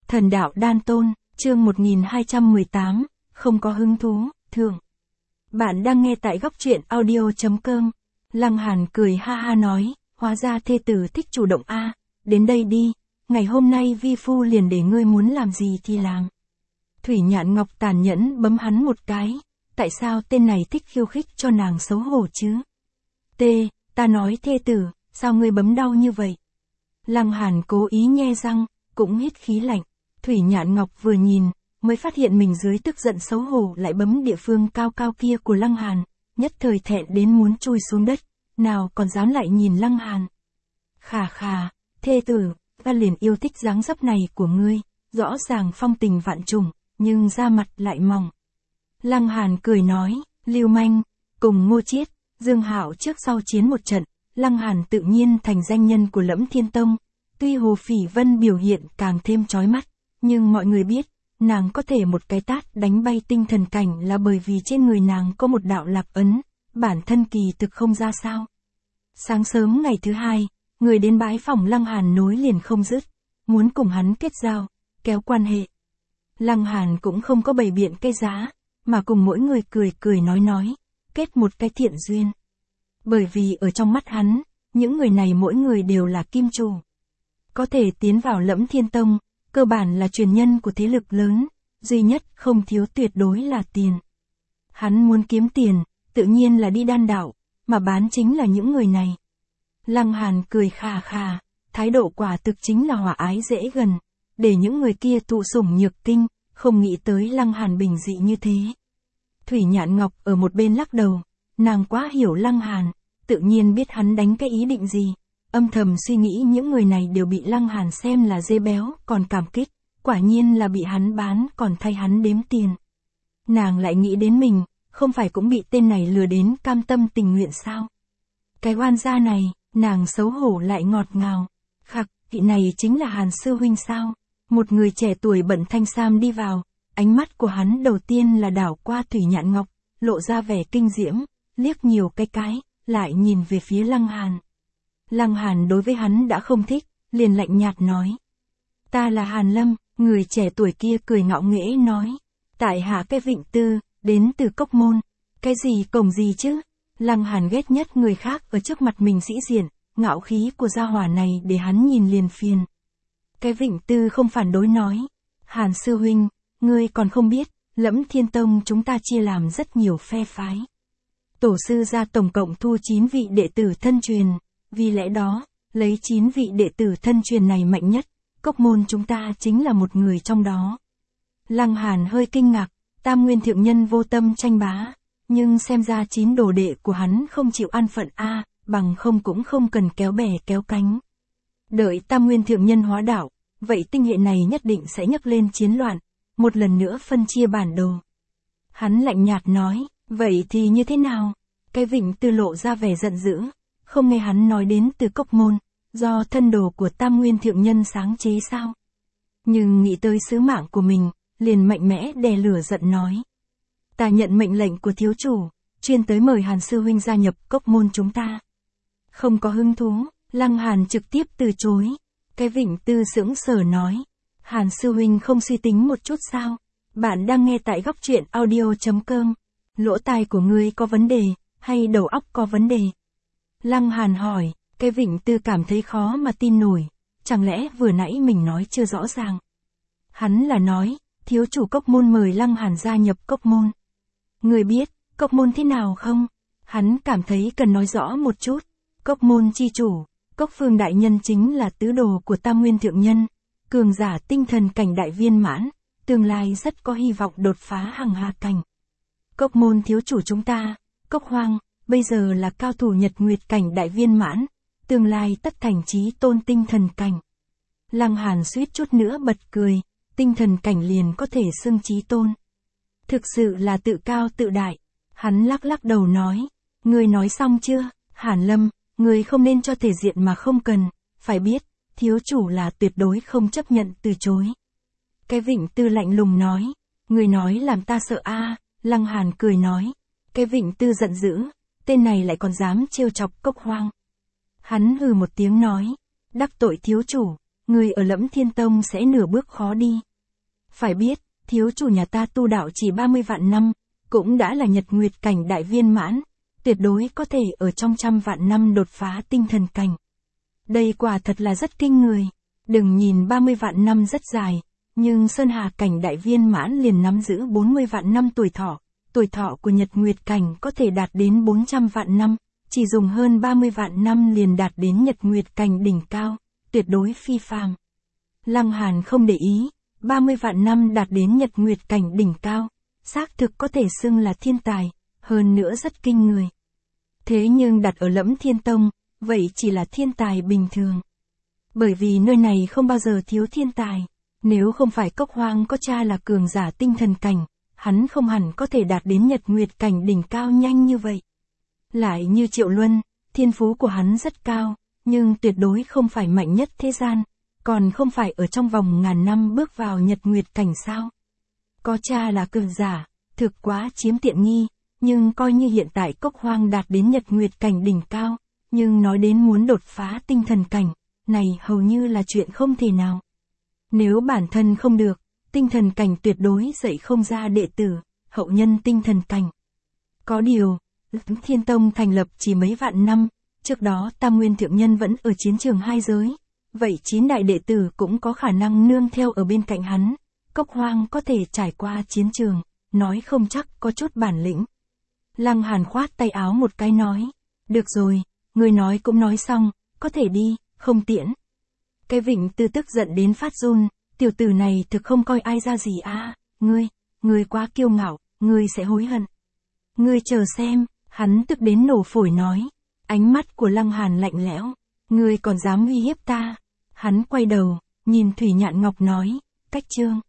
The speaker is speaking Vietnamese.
Thần đạo đan tôn, chương 1218, không có hứng thú, thượng. Bạn đang nghe tại góc truyện audio.com. Lăng Hàn cười ha ha nói, hóa ra thê tử thích chủ động a, đến đây đi, ngày hôm nay vi phu liền để ngươi muốn làm gì thì làm. Thủy Nhạn Ngọc tàn nhẫn bấm hắn một cái, tại sao tên này thích khiêu khích cho nàng xấu hổ chứ? Ta nói thê tử, sao ngươi bấm đau như vậy? Lăng Hàn cố ý nhe răng, cũng hít khí lạnh. Thủy Nhạn Ngọc vừa nhìn, mới phát hiện mình dưới tức giận xấu hổ lại bấm địa phương cao cao kia của Lăng Hàn, nhất thời thẹn đến muốn chui xuống đất, nào còn dám lại nhìn Lăng Hàn. Khà, thê tử, ta liền yêu thích dáng dấp này của ngươi, rõ ràng phong tình vạn trùng, nhưng da mặt lại mỏng. Lăng Hàn cười nói, Lưu Manh, cùng Ngô Chiết, Dương Hạo trước sau chiến một trận, Lăng Hàn tự nhiên thành danh nhân của Lẫm Thiên Tông. Tuy Hồ Phỉ Vân biểu hiện càng thêm chói mắt, nhưng mọi người biết, nàng có thể một cái tát đánh bay tinh thần cảnh là bởi vì trên người nàng có một đạo lạc ấn, bản thân kỳ thực không ra sao. Sáng sớm ngày thứ hai, người đến bái phòng Lăng Hàn nối liền không dứt, muốn cùng hắn kết giao, kéo quan hệ. Lăng Hàn cũng không có bày biện cái giá, mà cùng mỗi người cười nói, kết một cái thiện duyên. Bởi vì ở trong mắt hắn, những người này mỗi người đều là kim chủ. Có thể tiến vào Lẫm Thiên Tông, cơ bản là truyền nhân của thế lực lớn, duy nhất không thiếu tuyệt đối là tiền. Hắn muốn kiếm tiền, tự nhiên là đi đan đạo, mà bán chính là những người này. Lăng Hàn cười khà, thái độ quả thực chính là hòa ái dễ gần, để những người kia thụ sủng nhược kinh, không nghĩ tới Lăng Hàn bình dị như thế. Thủy Nhạn Ngọc ở một bên lắc đầu, nàng quá hiểu Lăng Hàn, tự nhiên biết hắn đánh cái ý định gì. Âm thầm suy nghĩ những người này đều bị Lăng Hàn xem là dê béo, còn cảm kích, quả nhiên là bị hắn bán còn thay hắn đếm tiền. Nàng lại nghĩ đến mình, không phải cũng bị tên này lừa đến cam tâm tình nguyện sao? Cái oan gia này, nàng xấu hổ lại ngọt ngào. Khặc, vị này chính là Hàn sư huynh sao? Một người trẻ tuổi bận thanh sam đi vào, ánh mắt của hắn đầu tiên là đảo qua Thủy Nhạn Ngọc, lộ ra vẻ kinh diễm, liếc nhiều cái, lại nhìn về phía Lăng Hàn. Lăng Hàn đối với hắn đã không thích, liền lạnh nhạt nói. Ta là Hàn Lâm, người trẻ tuổi kia cười ngạo nghễ nói. Tại hạ cái Vịnh Tư, đến từ Cốc Môn. Cái gì cổng gì chứ? Lăng Hàn ghét nhất người khác ở trước mặt mình sĩ diện, ngạo khí của gia hỏa này để hắn nhìn liền phiền. Cái Vịnh Tư không phản đối nói. Hàn sư huynh, ngươi còn không biết, Lẫm Thiên Tông chúng ta chia làm rất nhiều phe phái. Tổ sư gia tổng cộng thu 9 vị đệ tử thân truyền. Vì lẽ đó, lấy 9 vị đệ tử thân truyền này mạnh nhất, Cốc Môn chúng ta chính là một người trong đó. Lăng Hàn hơi kinh ngạc, Tam Nguyên Thượng Nhân vô tâm tranh bá, nhưng xem ra 9 đồ đệ của hắn không chịu an phận a, bằng không cũng không cần kéo bè kéo cánh. Đợi Tam Nguyên Thượng Nhân hóa đạo, vậy tinh hệ này nhất định sẽ nhấc lên chiến loạn, một lần nữa phân chia bản đồ. Hắn lạnh nhạt nói, vậy thì như thế nào? Cái Vịnh Tư lộ ra vẻ giận dữ. Không nghe hắn nói đến từ Cốc Môn, do thân đồ của Tam Nguyên Thượng Nhân sáng chế sao? Nhưng nghĩ tới sứ mạng của mình, liền mạnh mẽ đè lửa giận nói. Ta nhận mệnh lệnh của thiếu chủ, chuyên tới mời Hàn sư huynh gia nhập Cốc Môn chúng ta. Không có hứng thú, Lăng Hàn trực tiếp từ chối. Cái Vịnh Tư sững sờ nói. Hàn sư huynh không suy tính một chút sao? Bạn đang nghe tại góc truyện audio.com. Lỗ tai của ngươi có vấn đề, hay đầu óc có vấn đề? Lăng Hàn hỏi, cái Vịnh Tư cảm thấy khó mà tin nổi, chẳng lẽ vừa nãy mình nói chưa rõ ràng. Hắn là nói, thiếu chủ Cốc Môn mời Lăng Hàn gia nhập Cốc Môn. Người biết, Cốc Môn thế nào không? Hắn cảm thấy cần nói rõ một chút. Cốc Môn chi chủ, Cốc Phương đại nhân chính là tứ đồ của Tam Nguyên Thượng Nhân, cường giả tinh thần cảnh đại viên mãn, tương lai rất có hy vọng đột phá hằng hà cảnh. Cốc Môn thiếu chủ chúng ta, Cốc Hoang, bây giờ là cao thủ nhật nguyệt cảnh đại viên mãn, tương lai tất thành chí tôn tinh thần cảnh. Lăng Hàn suýt chút nữa bật cười, tinh thần cảnh liền có thể xưng chí tôn. Thực sự là tự cao tự đại. Hắn lắc đầu nói, ngươi nói xong chưa? Hàn Lâm, ngươi không nên cho thể diện mà không cần, phải biết, thiếu chủ là tuyệt đối không chấp nhận từ chối. Cái Vịnh Tư lạnh lùng nói, ngươi nói làm ta sợ a. Lăng Hàn cười nói, cái Vịnh Tư giận dữ. Tên này lại còn dám trêu chọc Cốc Hoang. Hắn hừ một tiếng nói, đắc tội thiếu chủ, người ở Lẫm Thiên Tông sẽ nửa bước khó đi. Phải biết, thiếu chủ nhà ta tu đạo chỉ 30 vạn năm, cũng đã là nhật nguyệt cảnh đại viên mãn, tuyệt đối có thể ở trong 100 vạn năm đột phá tinh thần cảnh. Đây quả thật là rất kinh người. Đừng nhìn 30 vạn năm rất dài, nhưng Sơn Hà cảnh đại viên mãn liền nắm giữ 40 vạn năm tuổi thọ của nhật nguyệt cảnh có thể đạt đến 400 vạn năm, chỉ dùng hơn 30 vạn năm liền đạt đến nhật nguyệt cảnh đỉnh cao, tuyệt đối phi phàm. Lăng Hàn không để ý, 30 vạn năm đạt đến nhật nguyệt cảnh đỉnh cao, xác thực có thể xưng là thiên tài, hơn nữa rất kinh người. Thế nhưng đặt ở Lẫm Thiên Tông, vậy chỉ là thiên tài bình thường. Bởi vì nơi này không bao giờ thiếu thiên tài, nếu không phải Cốc Hoang có cha là cường giả tinh thần cảnh, hắn không hẳn có thể đạt đến nhật nguyệt cảnh đỉnh cao nhanh như vậy. Lại như Triệu Luân, thiên phú của hắn rất cao, nhưng tuyệt đối không phải mạnh nhất thế gian, còn không phải ở trong vòng ngàn năm bước vào nhật nguyệt cảnh sao. Có cha là cường giả, thực quá chiếm tiện nghi, nhưng coi như hiện tại Cốc Hoang đạt đến nhật nguyệt cảnh đỉnh cao, nhưng nói đến muốn đột phá tinh thần cảnh, này hầu như là chuyện không thể nào. Nếu bản thân không được, tinh thần cảnh tuyệt đối dạy không ra đệ tử, hậu nhân tinh thần cảnh. Có điều, Thiên Tông thành lập chỉ mấy vạn năm, trước đó Tam Nguyên Thượng Nhân vẫn ở chiến trường hai giới, vậy 9 đại đệ tử cũng có khả năng nương theo ở bên cạnh hắn. Cốc Hoang có thể trải qua chiến trường, nói không chắc có chút bản lĩnh. Lăng Hàn khoát tay áo một cái nói, được rồi, người nói cũng nói xong, có thể đi, không tiễn. Cái Vịnh Tư tức giận đến phát run, tiểu tử này thực không coi ai ra gì à, ngươi quá kiêu ngạo, ngươi sẽ hối hận. Ngươi chờ xem, hắn tức đến nổ phổi nói, ánh mắt của Lăng Hàn lạnh lẽo, ngươi còn dám uy hiếp ta. Hắn quay đầu, nhìn Thủy Nhạn Ngọc nói, Cách Trương,